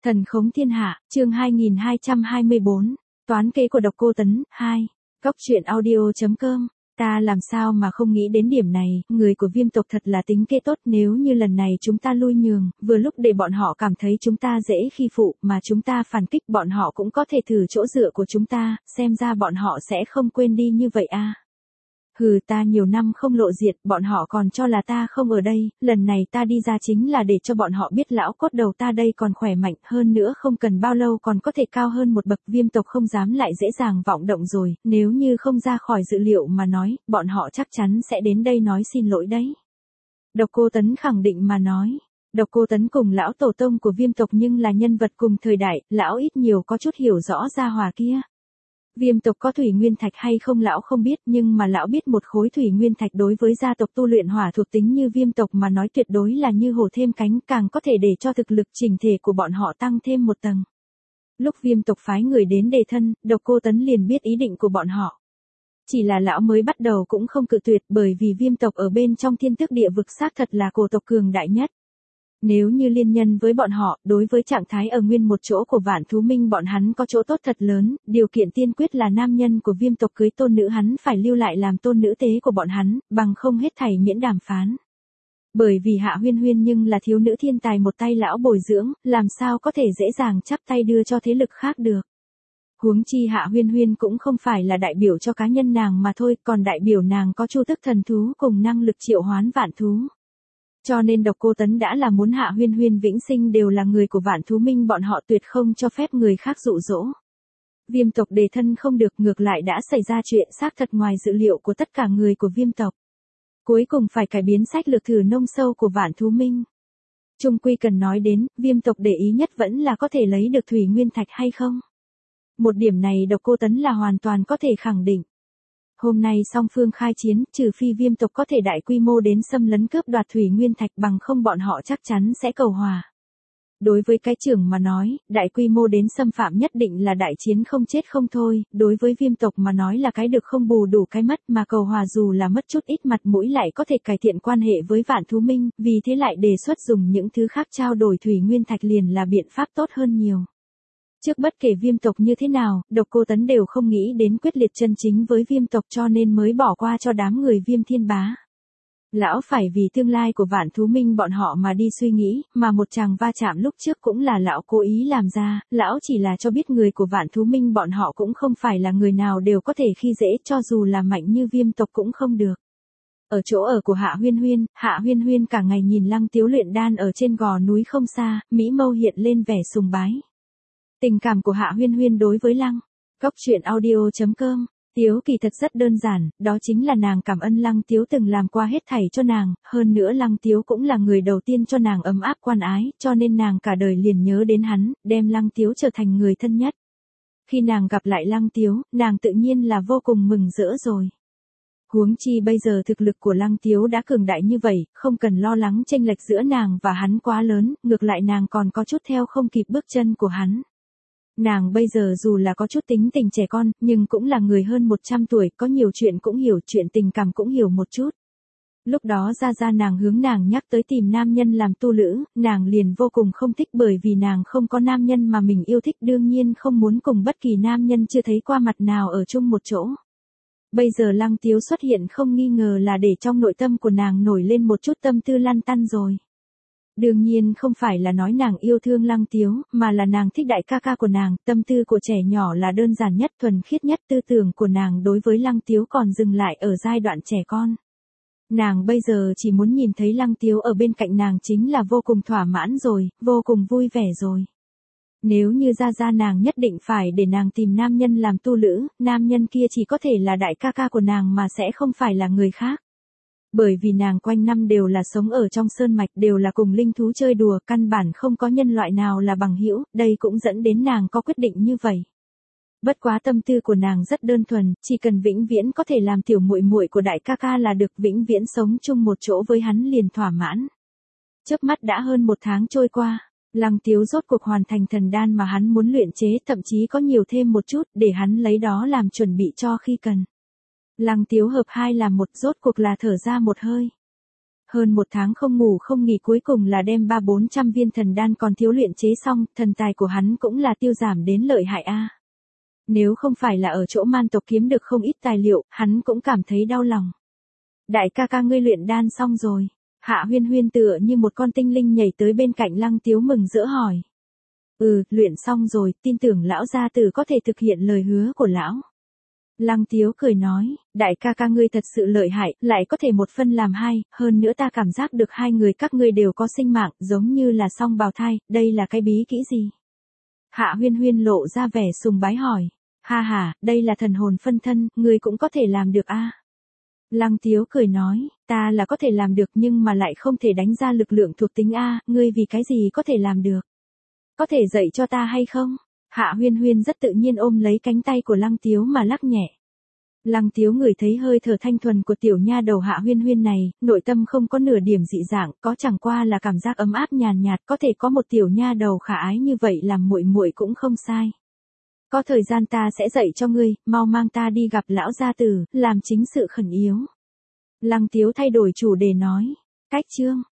Thần khống thiên hạ, chương 2224, toán kế của độc cô Tấn, 2, góc truyện audio.com. Ta làm sao mà không nghĩ đến điểm này, người của Viêm tộc thật là tính kế tốt, nếu như lần này chúng ta lui nhường, vừa lúc để bọn họ cảm thấy chúng ta dễ khi phụ, mà chúng ta phản kích bọn họ cũng có thể thử chỗ dựa của chúng ta, xem ra bọn họ sẽ không quên đi như vậy à. Hừ, ta nhiều năm không lộ diện, bọn họ còn cho là ta không ở đây, lần này ta đi ra chính là để cho bọn họ biết lão cốt đầu ta đây còn khỏe mạnh, hơn nữa không cần bao lâu còn có thể cao hơn một bậc. Viêm tộc không dám lại dễ dàng vọng động rồi, nếu như không ra khỏi dự liệu mà nói, bọn họ chắc chắn sẽ đến đây nói xin lỗi đấy. Độc cô Tấn khẳng định mà nói. Độc cô Tấn cùng lão tổ tông của Viêm tộc nhưng là nhân vật cùng thời đại, lão ít nhiều có chút hiểu rõ gia hòa kia. Viêm tộc có thủy nguyên thạch hay không lão không biết, nhưng mà lão biết một khối thủy nguyên thạch đối với gia tộc tu luyện hỏa thuộc tính như Viêm tộc mà nói tuyệt đối là như hổ thêm cánh, càng có thể để cho thực lực chỉnh thể của bọn họ tăng thêm một tầng. Lúc Viêm tộc phái người đến đề thân, độc cô Tấn liền biết ý định của bọn họ. Chỉ là lão mới bắt đầu cũng không cự tuyệt, bởi vì Viêm tộc ở bên trong thiên tước địa vực xác thật là cổ tộc cường đại nhất. Nếu như liên nhân với bọn họ, đối với trạng thái ở nguyên một chỗ của Vạn Thú Minh bọn hắn có chỗ tốt thật lớn, điều kiện tiên quyết là nam nhân của Viêm tộc cưới tôn nữ hắn phải lưu lại làm tôn nữ tế của bọn hắn, bằng không hết thảy miễn đàm phán. Bởi vì Hạ Huyên Huyên nhưng là thiếu nữ thiên tài một tay lão bồi dưỡng, làm sao có thể dễ dàng chắp tay đưa cho thế lực khác được. Huống chi Hạ Huyên Huyên cũng không phải là đại biểu cho cá nhân nàng mà thôi, còn đại biểu nàng có chu tức thần thú cùng năng lực triệu hoán vạn thú. Cho nên độc cô Tấn đã là muốn Hạ Huyên Huyên vĩnh sinh đều là người của Vạn Thú Minh, bọn họ tuyệt không cho phép người khác dụ dỗ. Viêm tộc đề thân không được, ngược lại đã xảy ra chuyện xác thật ngoài dự liệu của tất cả người của Viêm tộc. Cuối cùng phải cải biến sách lược thử nông sâu của Vạn Thú Minh. Chung quy cần nói đến, Viêm tộc để ý nhất vẫn là có thể lấy được thủy nguyên thạch hay không. Một điểm này độc cô Tấn là hoàn toàn có thể khẳng định. Hôm nay song phương khai chiến, trừ phi Viêm tộc có thể đại quy mô đến xâm lấn cướp đoạt thủy nguyên thạch, bằng không bọn họ chắc chắn sẽ cầu hòa. Đối với cái trưởng mà nói, đại quy mô đến xâm phạm nhất định là đại chiến không chết không thôi, đối với Viêm tộc mà nói là cái được không bù đủ cái mất, mà cầu hòa dù là mất chút ít mặt mũi lại có thể cải thiện quan hệ với Vạn Thú Minh, vì thế lại đề xuất dùng những thứ khác trao đổi thủy nguyên thạch liền là biện pháp tốt hơn nhiều. Trước bất kể Viêm tộc như thế nào, độc cô Tấn đều không nghĩ đến quyết liệt chân chính với Viêm tộc, cho nên mới bỏ qua cho đám người Viêm Thiên Bá. Lão phải vì tương lai của Vạn Thú Minh bọn họ mà đi suy nghĩ, mà một chàng va chạm lúc trước cũng là lão cố ý làm ra, lão chỉ là cho biết người của Vạn Thú Minh bọn họ cũng không phải là người nào đều có thể khi dễ, cho dù là mạnh như Viêm tộc cũng không được. Ở chỗ ở của Hạ Huyên Huyên cả ngày nhìn Lăng Tiếu luyện đan ở trên gò núi không xa, mỹ mâu hiện lên vẻ sùng bái. Tình cảm của Hạ Huyên Huyên đối với Lăng, góc truyện audio.com, Tiếu kỳ thật rất đơn giản, đó chính là nàng cảm ơn Lăng Tiếu từng làm qua hết thảy cho nàng, hơn nữa Lăng Tiếu cũng là người đầu tiên cho nàng ấm áp quan ái, cho nên nàng cả đời liền nhớ đến hắn, đem Lăng Tiếu trở thành người thân nhất. Khi nàng gặp lại Lăng Tiếu, nàng tự nhiên là vô cùng mừng rỡ rồi. Huống chi bây giờ thực lực của Lăng Tiếu đã cường đại như vậy, không cần lo lắng chênh lệch giữa nàng và hắn quá lớn, ngược lại nàng còn có chút theo không kịp bước chân của hắn. Nàng bây giờ dù là có chút tính tình trẻ con, nhưng cũng là người hơn 100 tuổi, có nhiều chuyện cũng hiểu, chuyện tình cảm cũng hiểu một chút. Lúc đó ra nàng hướng nàng nhắc tới tìm nam nhân làm tu lữ, nàng liền vô cùng không thích, bởi vì nàng không có nam nhân mà mình yêu thích, đương nhiên không muốn cùng bất kỳ nam nhân chưa thấy qua mặt nào ở chung một chỗ. Bây giờ Lăng Tiếu xuất hiện không nghi ngờ là để trong nội tâm của nàng nổi lên một chút tâm tư lăn tăn rồi. Đương nhiên không phải là nói nàng yêu thương Lăng Tiếu, mà là nàng thích đại ca ca của nàng, tâm tư của trẻ nhỏ là đơn giản nhất, thuần khiết nhất, tư tưởng của nàng đối với Lăng Tiếu còn dừng lại ở giai đoạn trẻ con. Nàng bây giờ chỉ muốn nhìn thấy Lăng Tiếu ở bên cạnh nàng chính là vô cùng thỏa mãn rồi, vô cùng vui vẻ rồi. Nếu như ra nàng nhất định phải để nàng tìm nam nhân làm tu lữ, nam nhân kia chỉ có thể là đại ca ca của nàng mà sẽ không phải là người khác. Bởi vì nàng quanh năm đều là sống ở trong sơn mạch, đều là cùng linh thú chơi đùa, căn bản không có nhân loại nào là bằng hữu, đây cũng dẫn đến nàng có quyết định như vậy. Bất quá tâm tư của nàng rất đơn thuần, chỉ cần vĩnh viễn có thể làm tiểu muội muội của đại ca ca là được, vĩnh viễn sống chung một chỗ với hắn liền thỏa mãn. Chớp mắt đã hơn 1 tháng trôi qua, Lăng Tiếu rốt cuộc hoàn thành thần đan mà hắn muốn luyện chế, thậm chí có nhiều thêm một chút, để hắn lấy đó làm chuẩn bị cho khi cần. Lăng Tiếu hợp 2 làm 1, rốt cuộc là thở ra một hơi. hơn 1 tháng không ngủ không nghỉ cuối cùng là đem 300-400 viên thần đan còn thiếu luyện chế xong, thần tài của hắn cũng là tiêu giảm đến lợi hại a. Nếu không phải là ở chỗ man tộc kiếm được không ít tài liệu, hắn cũng cảm thấy đau lòng. Đại ca ca ngươi luyện đan xong rồi. Hạ Huyên Huyên tựa như một con tinh linh nhảy tới bên cạnh Lăng Tiếu mừng rỡ hỏi. Luyện xong rồi, tin tưởng lão gia tử có thể thực hiện lời hứa của lão. Lăng Tiếu cười nói, đại ca ca ngươi thật sự lợi hại, lại có thể một phân làm hai, hơn nữa ta cảm giác được hai người các ngươi đều có sinh mạng, giống như là song bào thai, đây là cái bí kỹ gì? Hạ Huyên Huyên lộ ra vẻ sùng bái hỏi, ha ha, đây là thần hồn phân thân, ngươi cũng có thể làm được a. Lăng Tiếu cười nói, ta là có thể làm được nhưng mà lại không thể đánh ra lực lượng thuộc tính a, ngươi vì cái gì có thể làm được? Có thể dạy cho ta hay không? Hạ Huyên Huyên rất tự nhiên ôm lấy cánh tay của Lăng Tiếu mà lắc nhẹ. Lăng Tiếu ngửi thấy hơi thở thanh thuần của tiểu nha đầu Hạ Huyên Huyên này, nội tâm không có nửa điểm dị dạng, có chẳng qua là cảm giác ấm áp nhàn nhạt, có thể có một tiểu nha đầu khả ái như vậy làm muội muội cũng không sai. Có thời gian ta sẽ dạy cho ngươi, mau mang ta đi gặp lão gia tử, làm chính sự khẩn yếu. Lăng Tiếu thay đổi chủ đề nói, cách chương